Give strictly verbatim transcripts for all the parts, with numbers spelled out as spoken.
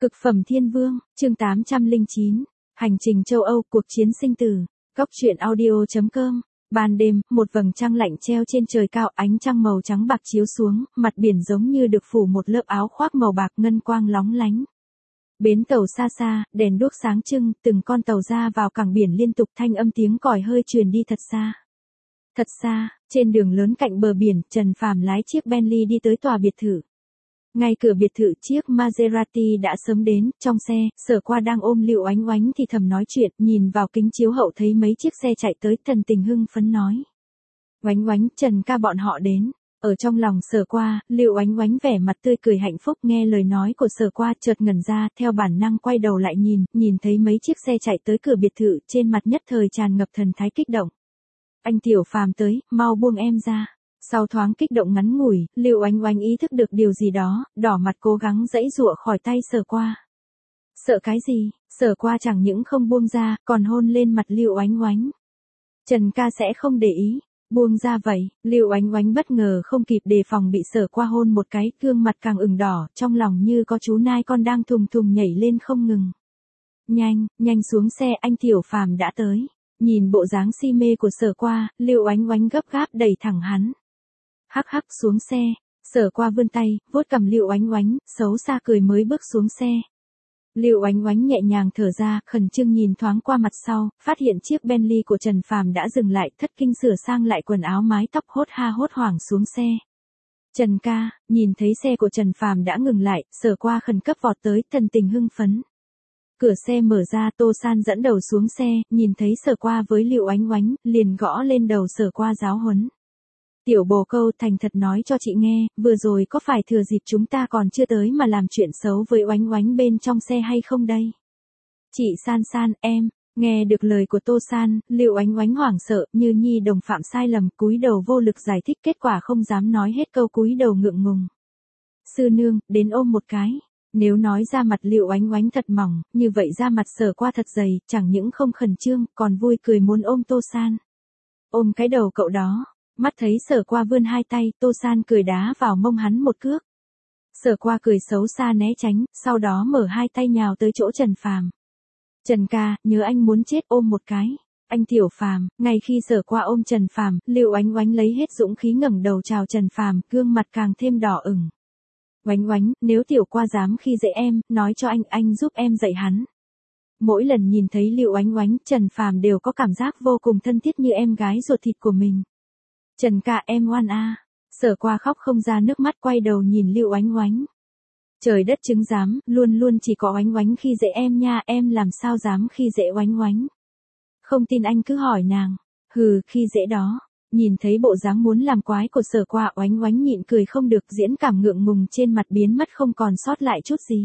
Cực phẩm thiên vương, chương tám trăm lẻ chín, hành trình châu Âu, cuộc chiến sinh tử. Góc truyện audio chấm com. Ban đêm, một vầng trăng lạnh treo trên trời cao, ánh trăng màu trắng bạc chiếu xuống, mặt biển giống như được phủ một lớp áo khoác màu bạc ngân quang lóng lánh. Bến tàu xa xa, đèn đuốc sáng trưng, từng con tàu ra vào cảng biển liên tục, thanh âm tiếng còi hơi truyền đi thật xa. Thật xa, trên đường lớn cạnh bờ biển, Trần Phàm lái chiếc Bentley đi tới tòa biệt thự. Ngay cửa biệt thự, chiếc Maserati đã sớm đến, trong xe, Sở Qua đang ôm Lưu Oánh Oánh thì thầm nói chuyện, nhìn vào kính chiếu hậu thấy mấy chiếc xe chạy tới, thần tình hưng phấn nói. Oánh Oánh, Trần ca bọn họ đến. Ở trong lòng Sở Qua, Lưu Oánh Oánh vẻ mặt tươi cười hạnh phúc, nghe lời nói của Sở Qua chợt ngẩn ra, theo bản năng quay đầu lại nhìn, nhìn thấy mấy chiếc xe chạy tới cửa biệt thự, trên mặt nhất thời tràn ngập thần thái kích động. Anh Tiểu Phàm tới, mau buông em ra. Sau thoáng kích động ngắn ngủi, Lưu Oánh Oánh ý thức được điều gì đó, đỏ mặt cố gắng giãy giụa khỏi tay Sở Qua. Sợ cái gì? Sở Qua chẳng những không buông ra, còn hôn lên mặt Lưu Oánh Oánh. Trần ca sẽ không để ý. Buông ra vậy, Lưu Oánh Oánh bất ngờ không kịp đề phòng bị Sở Qua hôn một cái, gương mặt càng ửng đỏ, trong lòng như có chú nai con đang thùng thùng nhảy lên không ngừng. Nhanh, nhanh xuống xe, anh Tiểu Phàm đã tới. Nhìn bộ dáng si mê của Sở Qua, Lưu Oánh Oánh gấp gáp đẩy thẳng hắn. Hắc hắc xuống xe, Sở Qua vươn tay, vuốt cầm Lưu Oánh Oánh, xấu xa cười mới bước xuống xe. Lưu Oánh Oánh nhẹ nhàng thở ra, khẩn trương nhìn thoáng qua mặt sau, phát hiện chiếc Bentley của Trần Phàm đã dừng lại, thất kinh sửa sang lại quần áo mái tóc, hốt ha hốt hoảng xuống xe. Trần ca, nhìn thấy xe của Trần Phàm đã ngừng lại, Sở Qua khẩn cấp vọt tới, thần tình hưng phấn. Cửa xe mở ra, Tô San dẫn đầu xuống xe, nhìn thấy Sở Qua với Lưu Oánh Oánh, liền gõ lên đầu Sở Qua giáo huấn. Tiểu bồ câu, thành thật nói cho chị nghe, vừa rồi có phải thừa dịp chúng ta còn chưa tới mà làm chuyện xấu với Oánh Oánh bên trong xe hay không đây? Chị San San, em, nghe được lời của Tô San, Lưu Oánh Oánh hoảng sợ, như nhi đồng phạm sai lầm, cúi đầu vô lực giải thích, kết quả không dám nói hết câu, cúi đầu ngượng ngùng. Sư nương, đến ôm một cái. Nếu nói ra mặt Lưu Oánh Oánh thật mỏng, như vậy ra mặt Sở Qua thật dày, chẳng những không khẩn trương, còn vui cười muốn ôm Tô San. Ôm cái đầu cậu đó. Mắt thấy Sở Qua vươn hai tay, Tô San cười đá vào mông hắn một cước. Sở Qua cười xấu xa né tránh, sau đó mở hai tay nhào tới chỗ Trần Phàm. Trần ca, nhớ anh muốn chết, ôm một cái. Anh Tiểu Phàm, ngay khi Sở Qua ôm Trần Phàm, Lưu Oánh Oánh lấy hết dũng khí ngẩng đầu chào Trần Phàm, gương mặt càng thêm đỏ ửng. Oánh Oánh, nếu Tiểu Qua dám khi dễ em, nói cho anh, anh giúp em dạy hắn. Mỗi lần nhìn thấy Lưu Oánh Oánh, Trần Phàm đều có cảm giác vô cùng thân thiết như em gái ruột thịt của mình. Trần ca, em ngoan a. À. Sở Qua khóc không ra nước mắt, quay đầu nhìn Lưu Oánh Oánh. Trời đất chứng giám, luôn luôn chỉ có Oánh Oánh khi dễ em nha, em làm sao dám khi dễ Oánh Oánh. Không tin anh cứ hỏi nàng. Hừ, khi dễ đó. Nhìn thấy bộ dáng muốn làm quái của Sở Qua, Oánh Oánh nhịn cười không được, diễn cảm ngượng ngùng trên mặt biến mất không còn sót lại chút gì.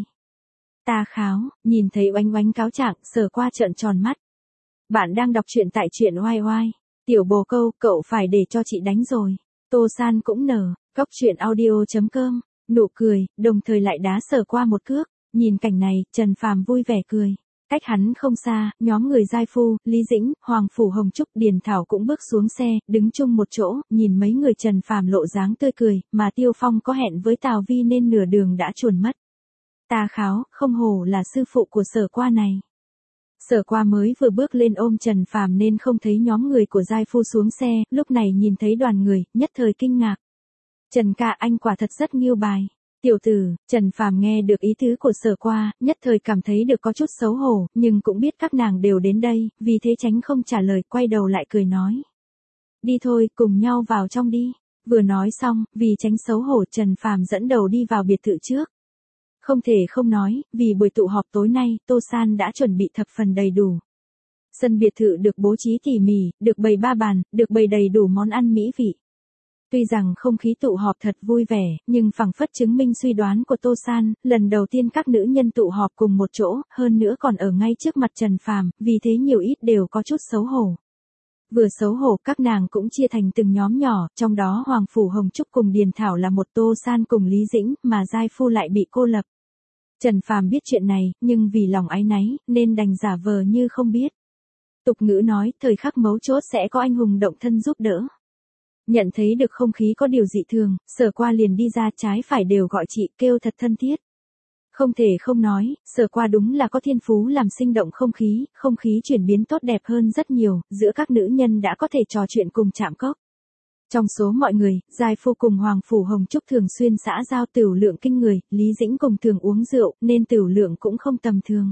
Ta kháo, nhìn thấy Oánh Oánh cáo trạng, Sở Qua trợn tròn mắt. Bạn đang đọc truyện tại truyện oai oai. Tiểu bồ câu, cậu phải để cho chị đánh rồi. Tô San cũng nở, góc truyện audio chấm com, nụ cười, đồng thời lại đá Sở Qua một cước. Nhìn cảnh này, Trần Phàm vui vẻ cười. Cách hắn không xa, nhóm người Giai Phu, Lý Dĩnh, Hoàng Phủ Hồng Trúc, Điền Thảo cũng bước xuống xe, đứng chung một chỗ, nhìn mấy người Trần Phàm lộ dáng tươi cười, mà Tiêu Phong có hẹn với Tào Vi nên nửa đường đã chuồn mất. Ta kháo, không hổ là sư phụ của Sở Qua này. Sở Qua mới vừa bước lên ôm Trần Phàm nên không thấy nhóm người của Giai Phu xuống xe, lúc này nhìn thấy đoàn người, nhất thời kinh ngạc. Trần ca, anh quả thật rất nghiêu bài. Tiểu tử, Trần Phàm nghe được ý tứ của Sở Qua, nhất thời cảm thấy được có chút xấu hổ, nhưng cũng biết các nàng đều đến đây, vì thế tránh không trả lời, quay đầu lại cười nói. Đi thôi, cùng nhau vào trong đi. Vừa nói xong, vì tránh xấu hổ, Trần Phàm dẫn đầu đi vào biệt thự trước. Không thể không nói, vì buổi tụ họp tối nay, Tô San đã chuẩn bị thập phần đầy đủ. Sân biệt thự được bố trí tỉ mỉ, được bày ba bàn, được bày đầy đủ món ăn mỹ vị. Tuy rằng không khí tụ họp thật vui vẻ, nhưng phảng phất chứng minh suy đoán của Tô San, lần đầu tiên các nữ nhân tụ họp cùng một chỗ, hơn nữa còn ở ngay trước mặt Trần Phàm, vì thế nhiều ít đều có chút xấu hổ. Vừa xấu hổ, các nàng cũng chia thành từng nhóm nhỏ, trong đó Hoàng Phủ Hồng Trúc cùng Điền Thảo là một, Tô San cùng Lý Dĩnh, mà Giai Phu lại bị cô lập. Trần Phàm biết chuyện này, nhưng vì lòng áy náy, nên đành giả vờ như không biết. Tục ngữ nói, thời khắc mấu chốt sẽ có anh hùng động thân giúp đỡ. Nhận thấy được không khí có điều dị thường, Sở Qua liền đi ra, trái phải đều gọi chị, kêu thật thân thiết. Không thể không nói, Sở Qua đúng là có thiên phú làm sinh động không khí, không khí chuyển biến tốt đẹp hơn rất nhiều, giữa các nữ nhân đã có thể trò chuyện cùng chạm cốc. Trong số mọi người, Giai Phu cùng Hoàng Phủ Hồng Trúc thường xuyên xã giao tửu lượng kinh người, Lý Dĩnh cùng thường uống rượu, nên tửu lượng cũng không tầm thường.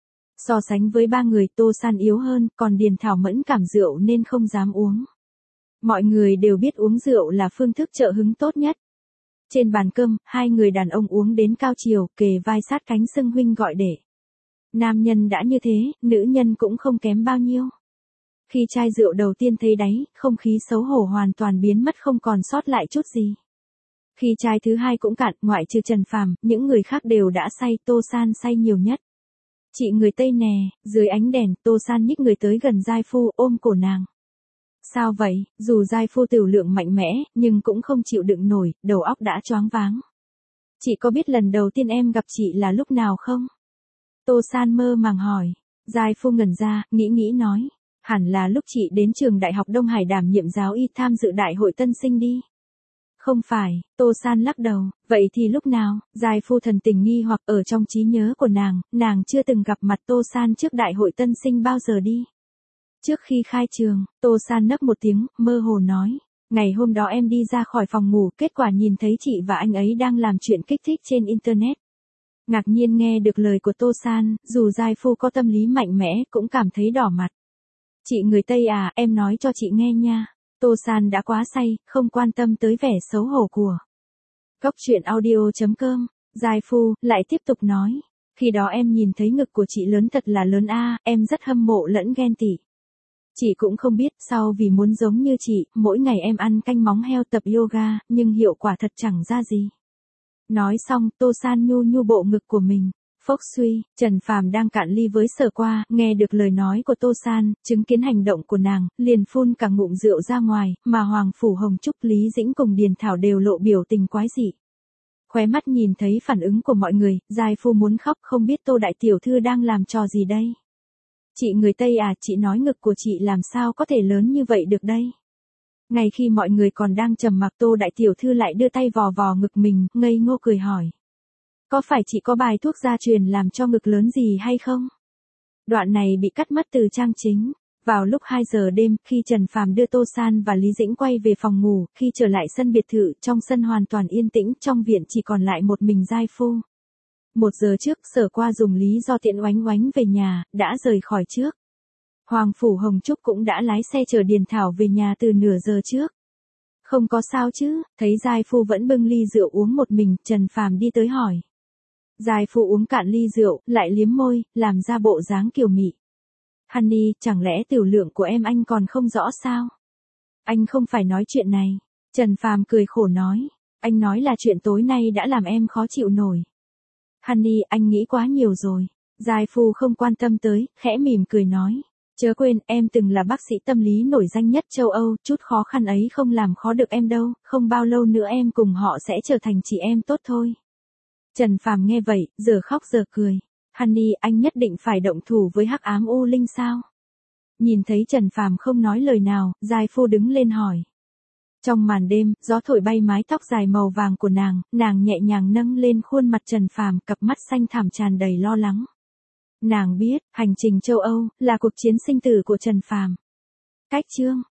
So sánh với ba người Tô San yếu hơn, còn Điền Thảo mẫn cảm rượu nên không dám uống. Mọi người đều biết uống rượu là phương thức trợ hứng tốt nhất. Trên bàn cơm, hai người đàn ông uống đến cao chiều, kề vai sát cánh xưng huynh gọi đệ. Nam nhân đã như thế, nữ nhân cũng không kém bao nhiêu. Khi chai rượu đầu tiên thấy đáy, không khí xấu hổ hoàn toàn biến mất không còn sót lại chút gì. Khi chai thứ hai cũng cạn, ngoại trừ Trần Phàm, những người khác đều đã say, Tô San say nhiều nhất. Chị người Tây nè, dưới ánh đèn, Tô San nhích người tới gần Giai Phu, ôm cổ nàng. Sao vậy, dù Giai Phu tửu lượng mạnh mẽ, nhưng cũng không chịu đựng nổi, đầu óc đã choáng váng. Chị có biết lần đầu tiên em gặp chị là lúc nào không? Tô San mơ màng hỏi. Giai Phu ngẩn ra, nghĩ nghĩ nói. Hẳn là lúc chị đến trường Đại học Đông Hải đảm nhiệm giáo y tham dự đại hội tân sinh đi. Không phải, Tô San lắc đầu, vậy thì lúc nào? Giai Phu thần tình nghi hoặc ở trong trí nhớ của nàng, nàng chưa từng gặp mặt Tô San trước đại hội tân sinh bao giờ đi. Trước khi khai trường, Tô San nấc một tiếng, mơ hồ nói. Ngày hôm đó em đi ra khỏi phòng ngủ, kết quả nhìn thấy chị và anh ấy đang làm chuyện kích thích trên Internet. Ngạc nhiên nghe được lời của Tô San, dù Giai Phu có tâm lý mạnh mẽ, cũng cảm thấy đỏ mặt. Chị người Tây à, em nói cho chị nghe nha. Tô San đã quá say, không quan tâm tới vẻ xấu hổ của. Góc truyện audio chấm com, Giai Phu, lại tiếp tục nói. Khi đó em nhìn thấy ngực của chị lớn thật là lớn a, em rất hâm mộ lẫn ghen tị. Chị cũng không biết, sau vì muốn giống như chị, mỗi ngày em ăn canh móng heo tập yoga, nhưng hiệu quả thật chẳng ra gì. Nói xong, Tô San nhu nhu bộ ngực của mình. Phốc suy, Trần Phàm đang cạn ly với Sở Qua, nghe được lời nói của Tô San, chứng kiến hành động của nàng, liền phun cả ngụm rượu ra ngoài, mà Hoàng Phủ Hồng Trúc, Lý Dĩnh cùng Điền Thảo đều lộ biểu tình quái dị. Khóe mắt nhìn thấy phản ứng của mọi người, Giai Phu muốn khóc, không biết Tô đại tiểu thư đang làm trò gì đây. Chị người Tây à, chị nói ngực của chị làm sao có thể lớn như vậy được đây. Ngay khi mọi người còn đang trầm mặc, Tô đại tiểu thư lại đưa tay vò vò ngực mình, ngây ngô cười hỏi. Có phải chị có bài thuốc gia truyền làm cho ngực lớn gì hay không? Đoạn này bị cắt mất từ trang chính. Vào lúc hai giờ đêm, khi Trần Phàm đưa Tô San và Lý Dĩnh quay về phòng ngủ, khi trở lại sân biệt thự, trong sân hoàn toàn yên tĩnh, trong viện chỉ còn lại một mình Giai Phu. Một giờ trước, Sở Qua dùng lý do tiện oánh oánh về nhà, đã rời khỏi trước. Hoàng Phủ Hồng Trúc cũng đã lái xe chở Điền Thảo về nhà từ nửa giờ trước. Không có sao chứ, thấy Giai Phu vẫn bưng ly rượu uống một mình, Trần Phàm đi tới hỏi. Giai Phu uống cạn ly rượu, lại liếm môi, làm ra bộ dáng kiều mị. Honey, chẳng lẽ tiểu lượng của em anh còn không rõ sao? Anh không phải nói chuyện này. Trần Phàm cười khổ nói. Anh nói là chuyện tối nay đã làm em khó chịu nổi. Honey, anh nghĩ quá nhiều rồi. Giai Phu không quan tâm tới, khẽ mỉm cười nói. Chớ quên, em từng là bác sĩ tâm lý nổi danh nhất châu Âu, chút khó khăn ấy không làm khó được em đâu, không bao lâu nữa em cùng họ sẽ trở thành chị em tốt thôi. Trần Phàm nghe vậy, giờ khóc giờ cười. Honey, anh nhất định phải động thủ với Hắc Ám U Linh sao? Nhìn thấy Trần Phàm không nói lời nào, Giai Phu đứng lên hỏi. Trong màn đêm, gió thổi bay mái tóc dài màu vàng của nàng, nàng nhẹ nhàng nâng lên khuôn mặt Trần Phàm, cặp mắt xanh thẳm tràn đầy lo lắng. Nàng biết, hành trình châu Âu là cuộc chiến sinh tử của Trần Phàm. Cách chương